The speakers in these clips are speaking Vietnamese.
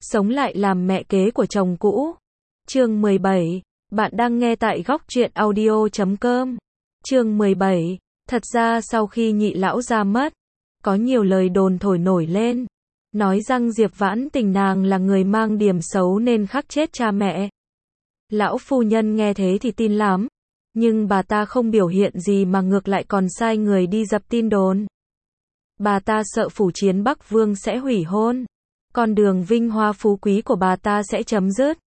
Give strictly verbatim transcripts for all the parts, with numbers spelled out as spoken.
sống lại làm mẹ kế của chồng cũ. Chương mười bảy, bạn đang nghe tại góc truyện audio chấm com. Chương mười bảy, thật ra sau khi nhị lão ra mất, có nhiều lời đồn thổi nổi lên, nói rằng Diệp Vãn Tình nàng là người mang điểm xấu nên khắc chết cha mẹ. Lão phu nhân nghe thế thì tin lắm, nhưng bà ta không biểu hiện gì mà ngược lại còn sai người đi dập tin đồn. Bà ta sợ phủ Chiến Bắc Vương sẽ hủy hôn, con đường vinh hoa phú quý của bà ta sẽ chấm dứt.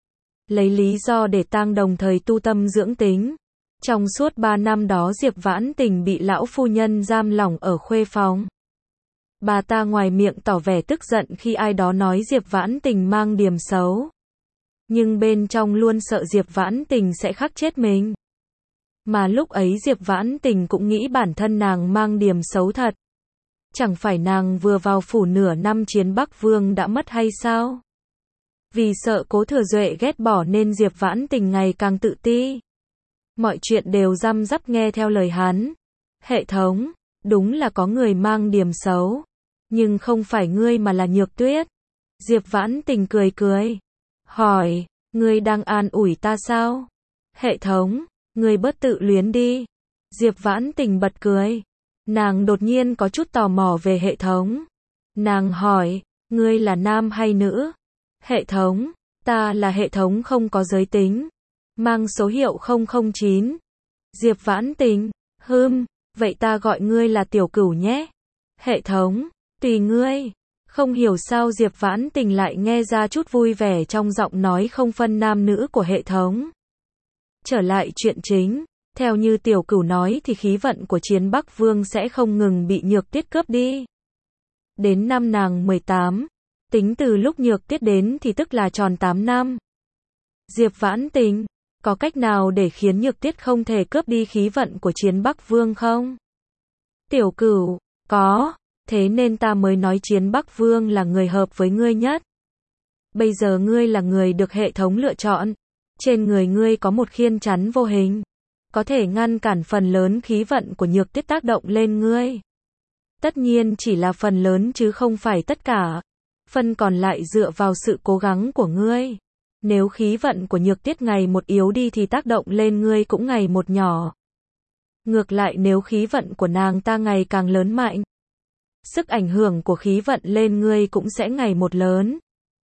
Lấy lý do để tang đồng thời tu tâm dưỡng tính. Trong suốt ba năm đó Diệp Vãn Tình bị lão phu nhân giam lỏng ở khuê phòng. Bà ta ngoài miệng tỏ vẻ tức giận khi ai đó nói Diệp Vãn Tình mang điểm xấu, nhưng bên trong luôn sợ Diệp Vãn Tình sẽ khắc chết mình. Mà lúc ấy Diệp Vãn Tình cũng nghĩ bản thân nàng mang điểm xấu thật. Chẳng phải nàng vừa vào phủ nửa năm Chiến Bắc Vương đã mất hay sao? Vì sợ Cố Thừa Duệ ghét bỏ nên Diệp Vãn Tình ngày càng tự ti. Mọi chuyện đều răm rắp nghe theo lời hắn. Hệ thống, đúng là có người mang điểm xấu, nhưng không phải ngươi mà là Nhược Tuyết. Diệp Vãn Tình cười cười, hỏi, ngươi đang an ủi ta sao? Hệ thống, ngươi bớt tự luyến đi. Diệp Vãn Tình bật cười. Nàng đột nhiên có chút tò mò về hệ thống. Nàng hỏi, ngươi là nam hay nữ? Hệ thống, ta là hệ thống không có giới tính, mang số hiệu không không chín. Diệp Vãn Tình, hừm, vậy ta gọi ngươi là Tiểu Cửu nhé. Hệ thống, tùy ngươi. Không hiểu sao Diệp Vãn Tình lại nghe ra chút vui vẻ trong giọng nói không phân nam nữ của hệ thống. Trở lại chuyện chính, theo như Tiểu Cửu nói thì khí vận của Chiến Bắc Vương sẽ không ngừng bị Nhược Tuyết cướp đi. Đến năm nàng mười tám, tính từ lúc Nhược Tuyết đến thì tức là tròn tám năm. Diệp Vãn Tình, có cách nào để khiến Nhược Tuyết không thể cướp đi khí vận của Chiến Bắc Vương không? Tiểu Cửu, có, thế nên ta mới nói Chiến Bắc Vương là người hợp với ngươi nhất. Bây giờ ngươi là người được hệ thống lựa chọn, trên người ngươi có một khiên chắn vô hình, có thể ngăn cản phần lớn khí vận của Nhược Tuyết tác động lên ngươi. Tất nhiên chỉ là phần lớn chứ không phải tất cả, phần còn lại dựa vào sự cố gắng của ngươi. Nếu khí vận của Nhược Tuyết ngày một yếu đi thì tác động lên ngươi cũng ngày một nhỏ. Ngược lại nếu khí vận của nàng ta ngày càng lớn mạnh, sức ảnh hưởng của khí vận lên ngươi cũng sẽ ngày một lớn.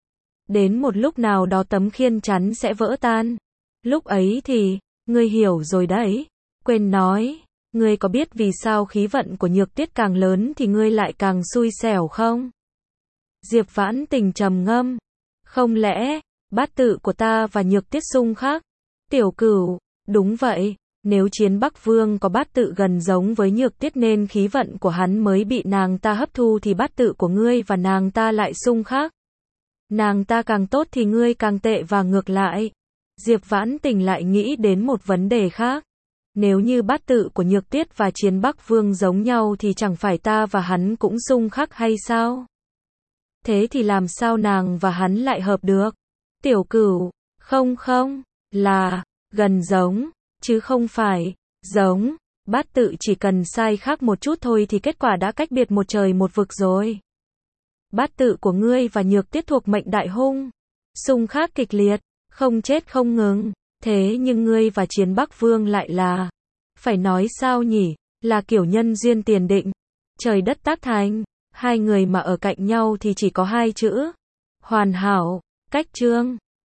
Đến một lúc nào đó tấm khiên chắn sẽ vỡ tan. Lúc ấy thì, ngươi hiểu rồi đấy. Quên nói, ngươi có biết vì sao khí vận của Nhược Tuyết càng lớn thì ngươi lại càng xui xẻo không? Diệp Vãn Tình trầm ngâm. Không lẽ, bát tự của ta và Nhược Tuyết xung khắc? Tiểu Cửu, đúng vậy. Nếu Chiến Bắc Vương có bát tự gần giống với Nhược Tuyết nên khí vận của hắn mới bị nàng ta hấp thu thì bát tự của ngươi và nàng ta lại xung khắc. Nàng ta càng tốt thì ngươi càng tệ và ngược lại. Diệp Vãn Tình lại nghĩ đến một vấn đề khác. Nếu như bát tự của Nhược Tuyết và Chiến Bắc Vương giống nhau thì chẳng phải ta và hắn cũng xung khắc hay sao? Thế thì làm sao nàng và hắn lại hợp được? Tiểu Cửu, không không, là, gần giống, chứ không phải, giống, bát tự chỉ cần sai khác một chút thôi thì kết quả đã cách biệt một trời một vực rồi. Bát tự của ngươi và Nhược Tuyết thuộc mệnh đại hung, xung khắc kịch liệt, không chết không ngừng, thế nhưng ngươi và Chiến Bắc Vương lại là, phải nói sao nhỉ, là kiểu nhân duyên tiền định, trời đất tác thành, hai người mà ở cạnh nhau thì chỉ có hai chữ, hoàn hảo, cách chương.